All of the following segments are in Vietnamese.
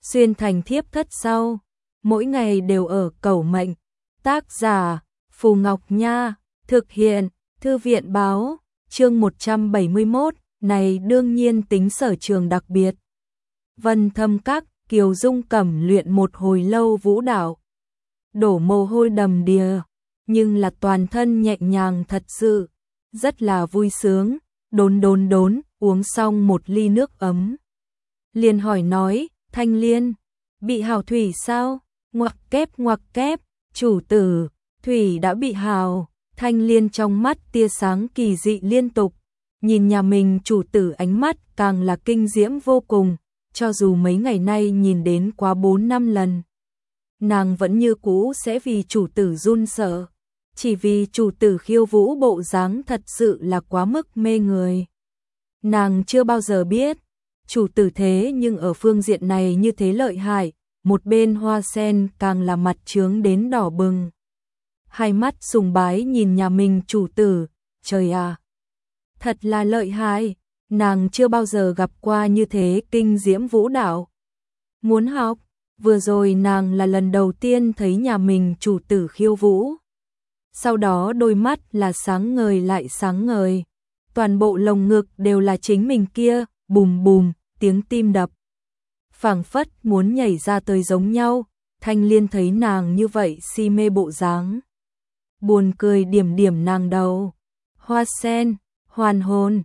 xuyên thành thiếp thất sau, mỗi ngày đều ở cẩu mệnh. Tác giả Phù Ngọc Nha, thực hiện Thư viện Báo, chương 171, này đương nhiên tính sở trường đặc biệt. Vân Thâm Các, Kiều Dung Cẩm luyện một hồi lâu vũ đạo, đổ mồ hôi đầm đìa, nhưng là toàn thân nhẹ nhàng thật sự, rất là vui sướng, đốn, uống xong một ly nước ấm. Liền hỏi nói, Thanh Liên, bị hào thủy sao? Ngoặc kép, chủ tử, thủy đã bị hào. Thanh Liên trong mắt tia sáng kỳ dị liên tục, nhìn nhà mình chủ tử ánh mắt càng là kinh diễm vô cùng, cho dù mấy ngày nay nhìn đến quá 4-5 lần. Nàng vẫn như cũ sẽ vì chủ tử run sợ, chỉ vì chủ tử khiêu vũ bộ dáng thật sự là quá mức mê người. Nàng chưa bao giờ biết, chủ tử thế nhưng ở phương diện này như thế lợi hại, một bên Hoa Sen càng là mặt trướng đến đỏ bừng. Hai mắt sùng bái nhìn nhà mình chủ tử, trời à, thật là lợi hại, nàng chưa bao giờ gặp qua như thế kinh diễm vũ đạo. Muốn học, vừa rồi nàng là lần đầu tiên thấy nhà mình chủ tử khiêu vũ. Sau đó đôi mắt là sáng ngời lại sáng ngời, toàn bộ lồng ngực đều là chính mình kia, bùm bùm, tiếng tim đập. Phảng phất muốn nhảy ra tới giống nhau, Thanh Liên thấy nàng như vậy si mê bộ dáng. Buồn cười điểm nàng đầu. Hoa Sen, hoàn hồn,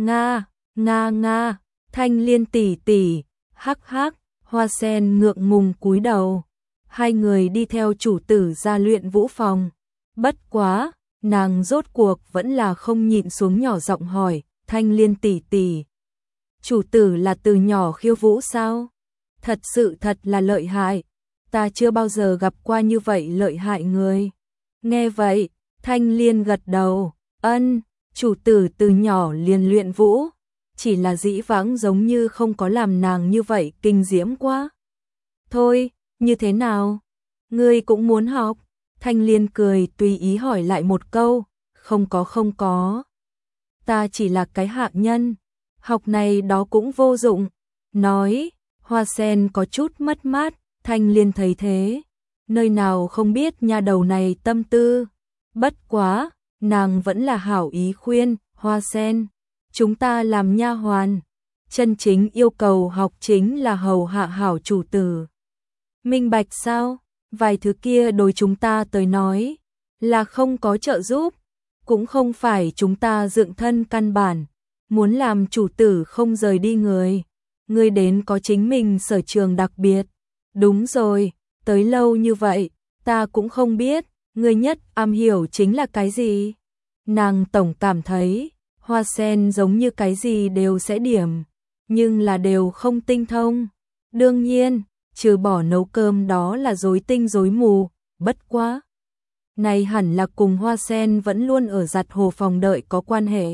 nga, Thanh Liên tỷ tỷ, hắc, Hoa Sen ngượng ngùng cúi đầu. Hai người đi theo chủ tử ra luyện vũ phòng. Bất quá, nàng rốt cuộc vẫn là không nhịn xuống nhỏ giọng hỏi, Thanh Liên tỷ tỷ, chủ tử là từ nhỏ khiêu vũ sao? Thật sự thật là lợi hại, ta chưa bao giờ gặp qua như vậy lợi hại người. Nghe vậy, Thanh Liên gật đầu, ân, chủ tử từ nhỏ liền luyện vũ, chỉ là dĩ vãng giống như không có làm nàng như vậy kinh diễm quá. Thôi, như thế nào? Ngươi cũng muốn học? Thanh Liên cười tùy ý hỏi lại một câu, không có. Ta chỉ là cái hạ nhân, học này đó cũng vô dụng. Nói, Hoa Sen có chút mất mát, Thanh Liên thấy thế, nơi nào không biết nha đầu này tâm tư. Bất quá, nàng vẫn là hảo ý khuyên, Hoa Sen, chúng ta làm nha hoàn, chân chính yêu cầu học chính là hầu hạ hảo chủ tử. Minh bạch sao? Vài thứ kia đối chúng ta tới nói là không có trợ giúp, cũng không phải chúng ta dựng thân căn bản, muốn làm chủ tử không rời đi người. Ngươi đến có chính mình sở trường đặc biệt. Đúng rồi, tới lâu như vậy, ta cũng không biết, ngươi nhất am hiểu chính là cái gì. Nàng tổng cảm thấy, Hoa Sen giống như cái gì đều sẽ điểm, nhưng là đều không tinh thông. Đương nhiên, trừ bỏ nấu cơm đó là rối tinh rối mù, bất quá. Này hẳn là cùng Hoa Sen vẫn luôn ở giặt hồ phòng đợi có quan hệ.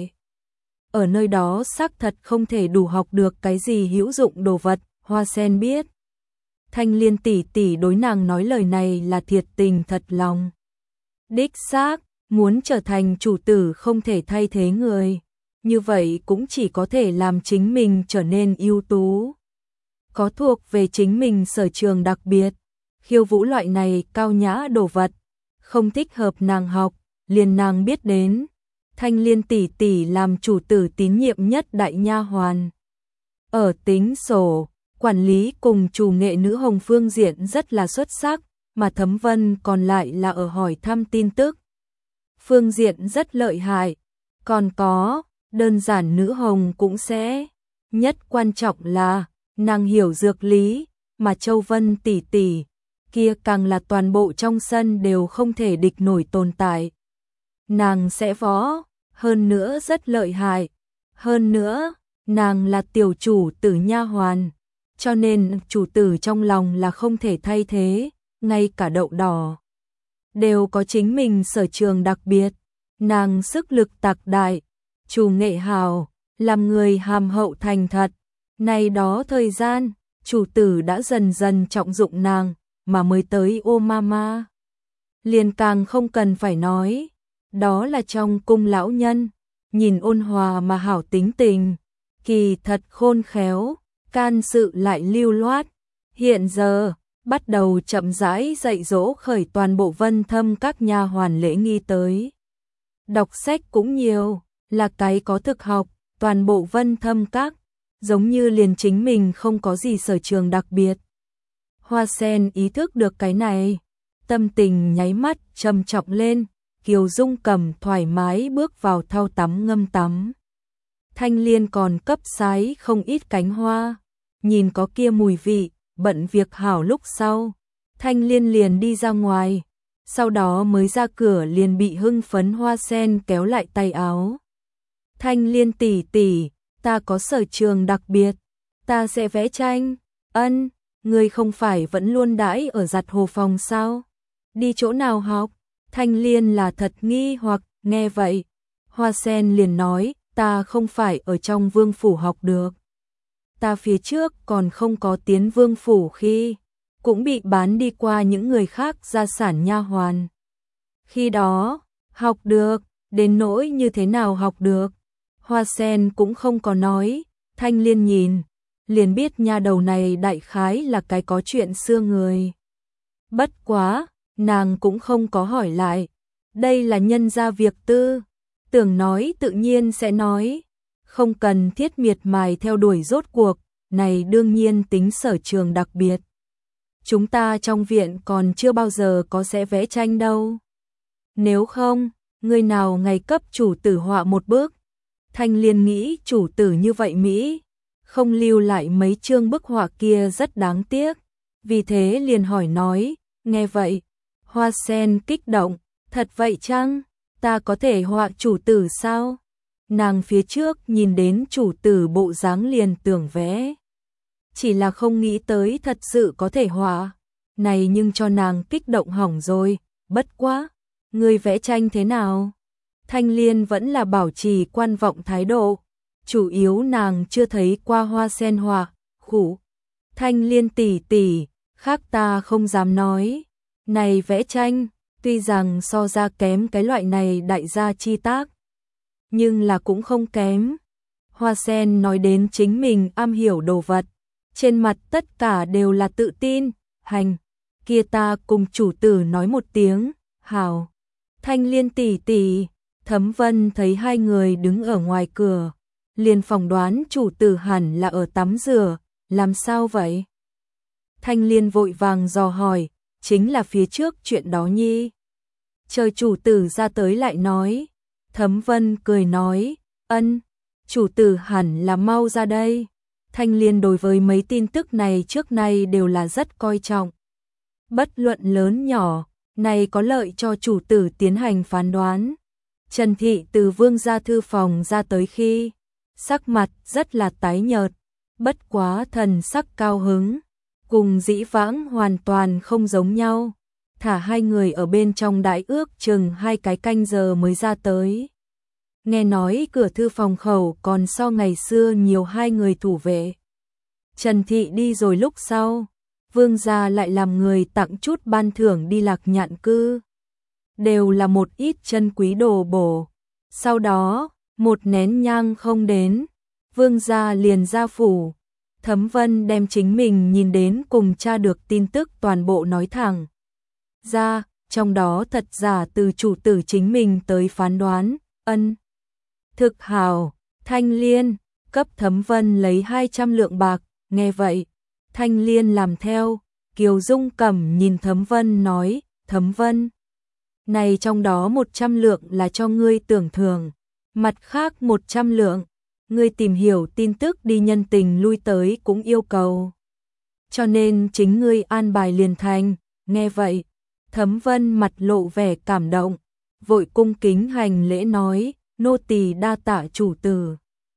Ở nơi đó xác thật không thể đủ học được cái gì hữu dụng đồ vật, Hoa Sen biết. Thanh Liên tỷ tỷ đối nàng nói lời này là thiệt tình thật lòng. Đích xác, muốn trở thành chủ tử không thể thay thế người, như vậy cũng chỉ có thể làm chính mình trở nên ưu tú. Có thuộc về chính mình sở trường đặc biệt, khiêu vũ loại này cao nhã đồ vật, không thích hợp nàng học, liền nàng biết đến. Thanh Liên tỷ tỷ làm chủ tử tín nhiệm nhất đại nha hoàn. Ở tính sổ, quản lý cùng chủ nghệ nữ hồng phương diện rất là xuất sắc, mà Thấm Vân còn lại là ở hỏi thăm tin tức. Phương diện rất lợi hại, còn có, đơn giản nữ hồng cũng sẽ. Nhất quan trọng là, nàng hiểu dược lý, mà Châu Vân tỷ tỷ, kia càng là toàn bộ trong sân đều không thể địch nổi tồn tại. Nàng sẽ võ, hơn nữa rất lợi hại, hơn nữa, nàng là tiểu chủ tử nha hoàn, cho nên chủ tử trong lòng là không thể thay thế, ngay cả đậu đỏ đều có chính mình sở trường đặc biệt. Nàng sức lực tạc đại, chủ nghệ hào, làm người hàm hậu thành thật. Này đó thời gian, chủ tử đã dần dần trọng dụng nàng, mà mới tới ô mama. Liền càng không cần phải nói, đó là trong cung lão nhân, nhìn ôn hòa mà hảo tính tình, kỳ thật khôn khéo, can sự lại lưu loát, Hiện giờ, bắt đầu chậm rãi dạy dỗ khởi toàn bộ Vân Thâm các nha hoàn lễ nghi tới. Đọc sách cũng nhiều, là cái có thực học, toàn bộ Vân Thâm các, giống như liền chính mình không có gì sở trường đặc biệt. Hoa Sen ý thức được cái này, tâm tình nháy mắt trầm trọng lên, Kiều Dung Cầm thoải mái bước vào thau tắm ngâm tắm. Thanh Liên còn cấp sái không ít cánh hoa, nhìn có kia mùi vị, bận việc hảo lúc sau. Thanh Liên liền đi ra ngoài, sau đó mới ra cửa liền bị hưng phấn Hoa Sen kéo lại tay áo. Thanh Liên tỷ tỷ, ta có sở trường đặc biệt, ta sẽ vẽ tranh. Ân, ngươi không phải vẫn luôn đãi ở giặt hồ phòng sao? Đi chỗ nào học? Thanh Liên là thật nghi hoặc, nghe vậy. Hoa Sen liền nói, ta không phải ở trong vương phủ học được. Ta phía trước còn không có tiến vương phủ khi, cũng bị bán đi qua những người khác gia sản nha hoàn. Khi đó, học được, đến nỗi như thế nào học được. Hoa Sen cũng không có nói, Thanh Liên nhìn, liền biết nha đầu này đại khái là cái có chuyện xưa người. Bất quá, nàng cũng không có hỏi lại, đây là nhân gia việc tư, tưởng nói tự nhiên sẽ nói, không cần thiết miệt mài theo đuổi rốt cuộc, này đương nhiên tính sở trường đặc biệt. Chúng ta trong viện còn chưa bao giờ có sẽ vẽ tranh đâu. Nếu không, người nào ngày cấp chủ tử họa một bước. Thanh Liên nghĩ chủ tử như vậy Mỹ, không lưu lại mấy chương bức họa kia rất đáng tiếc, vì thế liền hỏi nói, nghe vậy, Hoa Sen kích động, thật vậy chăng, ta có thể họa chủ tử sao? Nàng phía trước nhìn đến chủ tử bộ dáng liền tưởng vẽ, chỉ là không nghĩ tới thật sự có thể họa, này nhưng cho nàng kích động hỏng rồi, bất quá, người vẽ tranh thế nào? Thanh Liên vẫn là bảo trì quan vọng thái độ, chủ yếu nàng chưa thấy qua Hoa Sen họa, khủ. Thanh Liên tỷ tỷ, khác ta không dám nói, này vẽ tranh, tuy rằng so ra kém cái loại này đại gia chi tác, nhưng là cũng không kém. Hoa Sen nói đến chính mình am hiểu đồ vật, trên mặt tất cả đều là tự tin, hành, kia ta cùng chủ tử nói một tiếng, hảo. Thanh Liên tỷ tỷ, Thấm Vân thấy hai người đứng ở ngoài cửa, liền phỏng đoán chủ tử hẳn là ở tắm rửa, làm sao vậy? Thanh Liên vội vàng dò hỏi, chính là phía trước chuyện đó nhi. Chờ chủ tử ra tới lại nói, Thấm Vân cười nói, ân, chủ tử hẳn là mau ra đây. Thanh Liên đối với mấy tin tức này trước nay đều là rất coi trọng. Bất luận lớn nhỏ, này có lợi cho chủ tử tiến hành phán đoán. Trần Thị từ Vương gia thư phòng ra tới khi, sắc mặt rất là tái nhợt, bất quá thần sắc cao hứng, cùng dĩ vãng hoàn toàn không giống nhau. Thả hai người ở bên trong đãi ước chừng 2 cái canh giờ mới ra tới. Nghe nói cửa thư phòng khẩu còn so ngày xưa nhiều 2 người thủ vệ. Trần Thị đi rồi lúc sau, Vương gia lại làm người tặng chút ban thưởng đi Lạc Nhạn cư. Đều là một ít chân quý đồ bổ. Sau đó, một nén nhang không đến, Vương gia liền ra phủ. Thấm Vân đem chính mình nhìn đến cùng tra được tin tức toàn bộ nói thẳng ra, trong đó thật giả từ chủ tử chính mình tới phán đoán, ân. Thực hào, Thanh Liên, cấp Thấm Vân lấy 200 lượng bạc, nghe vậy, Thanh Liên làm theo, Kiều Dung Cẩm nhìn Thấm Vân nói, Thấm Vân, này trong đó 100 lượng là cho ngươi tưởng thưởng, mặt khác 100 lượng, ngươi tìm hiểu tin tức đi nhân tình lui tới cũng yêu cầu. Cho nên chính ngươi an bài liền thành, nghe vậy, Thấm Vân mặt lộ vẻ cảm động, vội cung kính hành lễ nói, nô tỳ đa tạ chủ tử.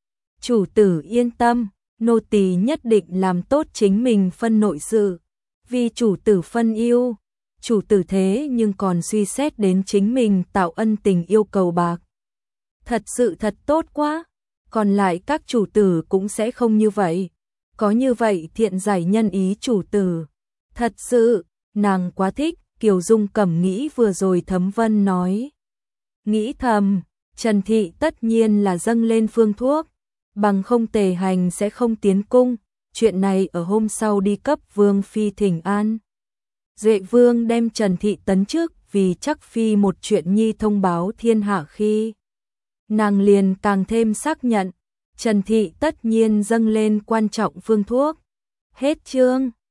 Chủ tử yên tâm, nô tỳ nhất định làm tốt chính mình phân nội sự, vì chủ tử phân yêu, chủ tử thế nhưng còn suy xét đến chính mình tạo ân tình yêu cầu bạc. Thật sự thật tốt quá, còn lại các chủ tử cũng sẽ không như vậy, có như vậy thiện giải nhân ý chủ tử. Thật sự, nàng quá thích, Kiều Dung Cẩm nghĩ vừa rồi Thấm Vân nói. Nghĩ thầm, Trần Thị tất nhiên là dâng lên phương thuốc, bằng không Tề Hành sẽ không tiến cung, chuyện này ở hôm sau đi cấp Vương Phi thỉnh an. Duệ Vương đem Trần Thị tấn chức vì chắc Phi một chuyện nhi thông báo thiên hạ khi. Nàng liền càng thêm xác nhận, Trần Thị tất nhiên dâng lên quan trọng phương thuốc. Hết chương.